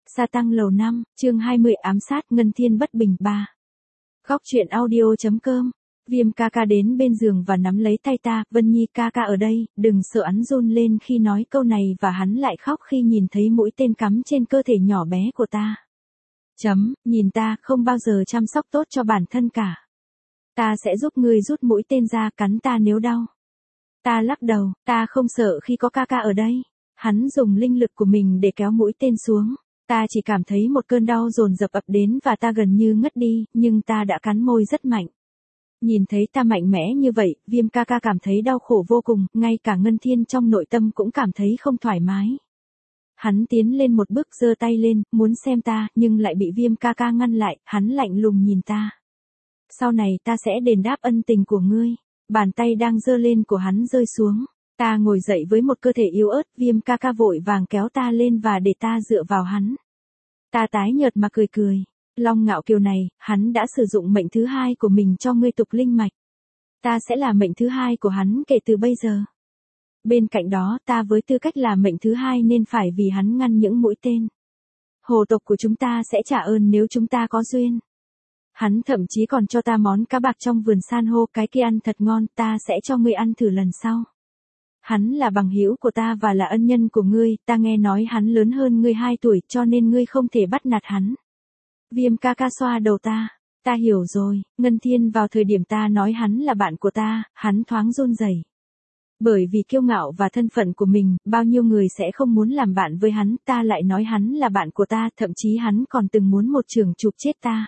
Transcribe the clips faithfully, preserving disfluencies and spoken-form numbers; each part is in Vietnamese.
Sa tăng lầu năm, chương hai mươi ám sát Ngân Thiên bất bình ba. Góc truyện audio.com. Viêm ca ca đến bên giường và nắm lấy tay ta, Vân Nhi ca ca ở đây, đừng sợ. Hắn run lên khi nói câu này và hắn lại khóc khi nhìn thấy mũi tên cắm trên cơ thể nhỏ bé của ta. Chấm, nhìn ta không bao giờ chăm sóc tốt cho bản thân cả. Ta sẽ giúp ngươi rút mũi tên ra, cắn ta nếu đau. Ta lắc đầu, ta không sợ khi có ca ca ở đây. Hắn dùng linh lực của mình để kéo mũi tên xuống. Ta chỉ cảm thấy một cơn đau dồn dập ập đến và ta gần như ngất đi, nhưng ta đã cắn môi rất mạnh. Nhìn thấy ta mạnh mẽ như vậy, Viêm ca ca cảm thấy đau khổ vô cùng, ngay cả Ngân Thiên trong nội tâm cũng cảm thấy không thoải mái. Hắn tiến lên một bước giơ tay lên, muốn xem ta, nhưng lại bị Viêm ca ca ngăn lại, hắn lạnh lùng nhìn ta. Sau này ta sẽ đền đáp ân tình của ngươi. Bàn tay đang giơ lên của hắn rơi xuống. Ta ngồi dậy với một cơ thể yếu ớt, Viêm ca ca vội vàng kéo ta lên và để ta dựa vào hắn. Ta tái nhợt mà cười cười. Long Ngạo Kiều này, hắn đã sử dụng mệnh thứ hai của mình cho ngươi tục linh mạch. Ta sẽ là mệnh thứ hai của hắn kể từ bây giờ. Bên cạnh đó, ta với tư cách là mệnh thứ hai nên phải vì hắn ngăn những mũi tên. Hồ tộc của chúng ta sẽ trả ơn nếu chúng ta có duyên. Hắn thậm chí còn cho ta món cá bạc trong vườn san hô, cái kia ăn thật ngon, ta sẽ cho ngươi ăn thử lần sau. Hắn là bằng hữu của ta và là ân nhân của ngươi, ta nghe nói hắn lớn hơn ngươi hai tuổi cho nên ngươi không thể bắt nạt hắn. Viêm ca ca xoa đầu ta, ta hiểu rồi. Ngân Thiên vào thời điểm ta nói hắn là bạn của ta, hắn thoáng run rẩy. Bởi vì kiêu ngạo và thân phận của mình, bao nhiêu người sẽ không muốn làm bạn với hắn, ta lại nói hắn là bạn của ta, thậm chí hắn còn từng muốn một trường chụp chết ta.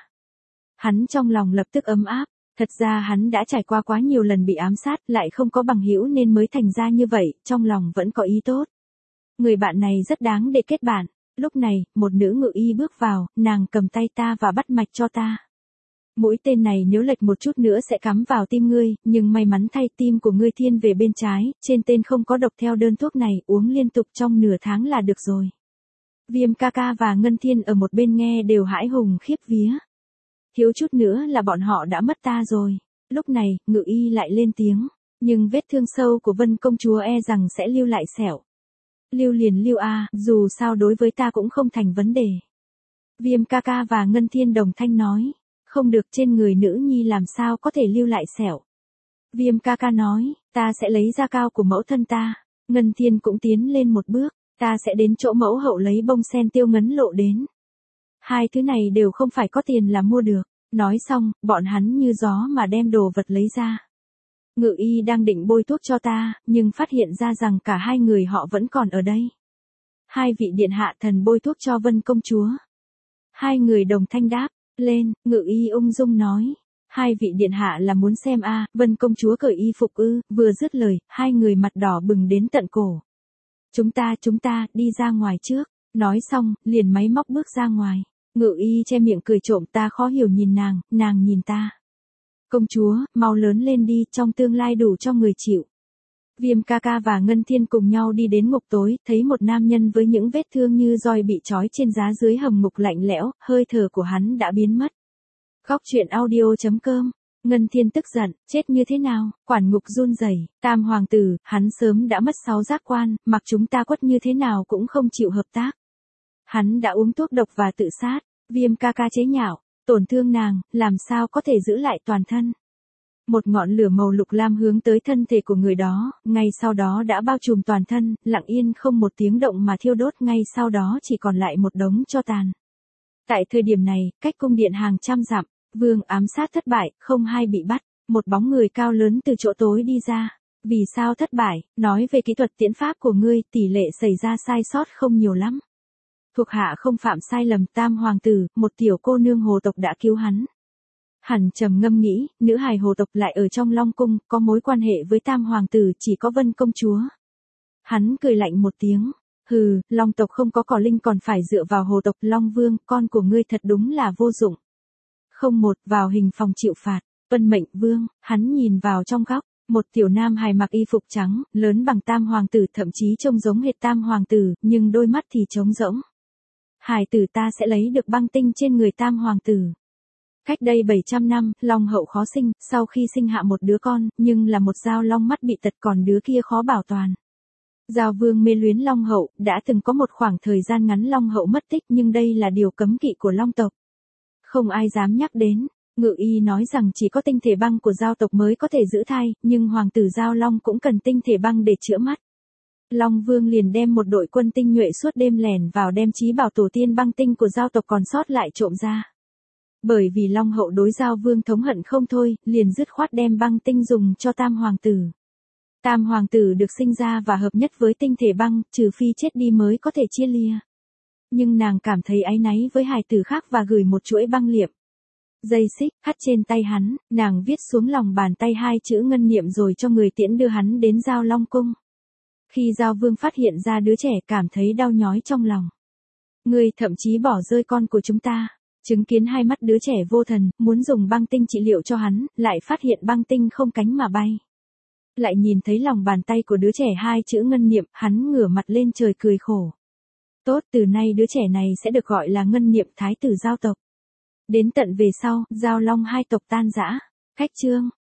Hắn trong lòng lập tức ấm áp, thật ra hắn đã trải qua quá nhiều lần bị ám sát, lại không có bằng hữu nên mới thành ra như vậy, trong lòng vẫn có ý tốt. Người bạn này rất đáng để kết bạn. Lúc này, một nữ ngự y bước vào, nàng cầm tay ta và bắt mạch cho ta. Mũi tên này nếu lệch một chút nữa sẽ cắm vào tim ngươi, nhưng may mắn thay tim của ngươi thiên về bên trái, trên tên không có độc theo đơn thuốc này, uống liên tục trong nửa tháng là được rồi. Viêm ca ca và Ngân Thiên ở một bên nghe đều hãi hùng khiếp vía. Thiếu chút nữa là bọn họ đã mất ta rồi. Lúc này, ngự y lại lên tiếng. Nhưng vết thương sâu của Vân công chúa e rằng sẽ lưu lại sẹo. Lưu liền lưu a, dù sao đối với ta cũng không thành vấn đề. Viêm ca ca và Ngân Thiên đồng thanh nói. Không được, trên người nữ nhi làm sao có thể lưu lại sẹo. Viêm ca ca nói, ta sẽ lấy da cao của mẫu thân ta. Ngân Thiên cũng tiến lên một bước. Ta sẽ đến chỗ mẫu hậu lấy bông sen tiêu ngấn lộ đến. Hai thứ này đều không phải có tiền là mua được. Nói xong, bọn hắn như gió mà đem đồ vật lấy ra. Ngự y đang định bôi thuốc cho ta, nhưng phát hiện ra rằng cả hai người họ vẫn còn ở đây. Hai vị điện hạ thần bôi thuốc cho Vân công chúa. Hai người đồng thanh đáp, lên, ngự y ung dung nói. Hai vị điện hạ là muốn xem a, Vân công chúa cởi y phục ư, vừa dứt lời, hai người mặt đỏ bừng đến tận cổ. Chúng ta, chúng ta, đi ra ngoài trước. Nói xong, liền máy móc bước ra ngoài. Ngự y che miệng cười trộm, ta khó hiểu nhìn nàng, nàng nhìn ta. Công chúa, mau lớn lên đi, trong tương lai đủ cho người chịu. Viêm ca ca và Ngân Thiên cùng nhau đi đến ngục tối, thấy một nam nhân với những vết thương như roi bị trói trên giá dưới hầm ngục lạnh lẽo, hơi thở của hắn đã biến mất. Góc truyện audio.com. Ngân Thiên tức giận, chết như thế nào, quản ngục run rẩy, tam hoàng tử, hắn sớm đã mất sáu giác quan, mặc chúng ta quất như thế nào cũng không chịu hợp tác. Hắn đã uống thuốc độc và tự sát. Viêm ca ca chế nhạo, tổn thương nàng, làm sao có thể giữ lại toàn thân. Một ngọn lửa màu lục lam hướng tới thân thể của người đó, ngay sau đó đã bao trùm toàn thân, lặng yên không một tiếng động mà thiêu đốt, ngay sau đó chỉ còn lại một đống tro tàn. Tại thời điểm này, cách cung điện hàng trăm dặm, vương ám sát thất bại, không ai bị bắt, một bóng người cao lớn từ chỗ tối đi ra. Vì sao thất bại, nói về kỹ thuật tiễn pháp của ngươi, tỷ lệ xảy ra sai sót không nhiều lắm. Thuộc hạ không phạm sai lầm, tam hoàng tử, một tiểu cô nương hồ tộc đã cứu hắn. Hẳn trầm ngâm nghĩ, nữ hài hồ tộc lại ở trong Long cung, có mối quan hệ với tam hoàng tử chỉ có Vân công chúa. Hắn cười lạnh một tiếng, hừ, Long tộc không có cỏ linh còn phải dựa vào hồ tộc. Long vương, con của ngươi thật đúng là vô dụng. Không một, vào hình phòng chịu phạt. Vân mệnh vương, hắn nhìn vào trong góc. Một tiểu nam hài mặc y phục trắng, lớn bằng tam hoàng tử, thậm chí trông giống hệt tam hoàng tử, nhưng đôi mắt thì trống rỗng. Hài tử, ta sẽ lấy được băng tinh trên người tam hoàng tử. Cách đây bảy trăm năm, long hậu khó sinh, sau khi sinh hạ một đứa con, nhưng là một dao long mắt bị tật, còn đứa kia khó bảo toàn. Giao Vương mê luyến Long Hậu, đã từng có một khoảng thời gian ngắn Long Hậu mất tích nhưng đây là điều cấm kỵ của Long tộc. Không ai dám nhắc đến. Ngự y nói rằng chỉ có tinh thể băng của Giao tộc mới có thể giữ thai, nhưng hoàng tử Giao Long cũng cần tinh thể băng để chữa mắt. Long Vương liền đem một đội quân tinh nhuệ suốt đêm lẻn vào đem chí bảo tổ tiên băng tinh của Giao tộc còn sót lại trộm ra. Bởi vì Long Hậu đối Giao Vương thống hận không thôi, liền dứt khoát đem băng tinh dùng cho Tam Hoàng tử. Tam Hoàng tử được sinh ra và hợp nhất với tinh thể băng, trừ phi chết đi mới có thể chia lìa. Nhưng nàng cảm thấy áy náy với hài tử khác và gửi một chuỗi băng liệm. Dây xích, hắt trên tay hắn, nàng viết xuống lòng bàn tay hai chữ ngân niệm rồi cho người tiễn đưa hắn đến Giao Long cung. Khi Giao Vương phát hiện ra đứa trẻ cảm thấy đau nhói trong lòng. Ngươi thậm chí bỏ rơi con của chúng ta. Chứng kiến hai mắt đứa trẻ vô thần, muốn dùng băng tinh trị liệu cho hắn, lại phát hiện băng tinh không cánh mà bay. Lại nhìn thấy lòng bàn tay của đứa trẻ hai chữ ngân niệm, hắn ngửa mặt lên trời cười khổ. Tốt, từ nay đứa trẻ này sẽ được gọi là ngân niệm thái tử Giao tộc. Đến tận về sau, Giao Long hai tộc tan rã. Khách chương.